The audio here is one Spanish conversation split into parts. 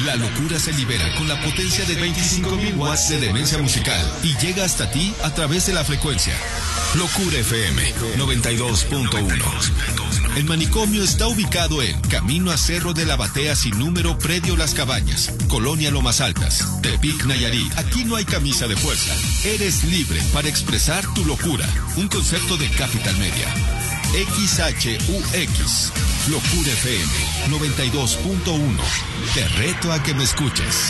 La locura se libera con la potencia de 25.000 watts de demencia musical y llega hasta ti a través de la frecuencia. Locura FM 92.1. El manicomio está ubicado en Camino a Cerro de la Batea sin número, predio Las Cabañas, Colonia Lomas Altas, Tepic, Nayarit. Aquí no hay camisa de fuerza. Eres libre para expresar tu locura. Un concepto de Capital Media. XHUX. Locura FM 92.1. Te reto a que me escuches.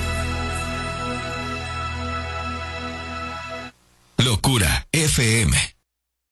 Locura FM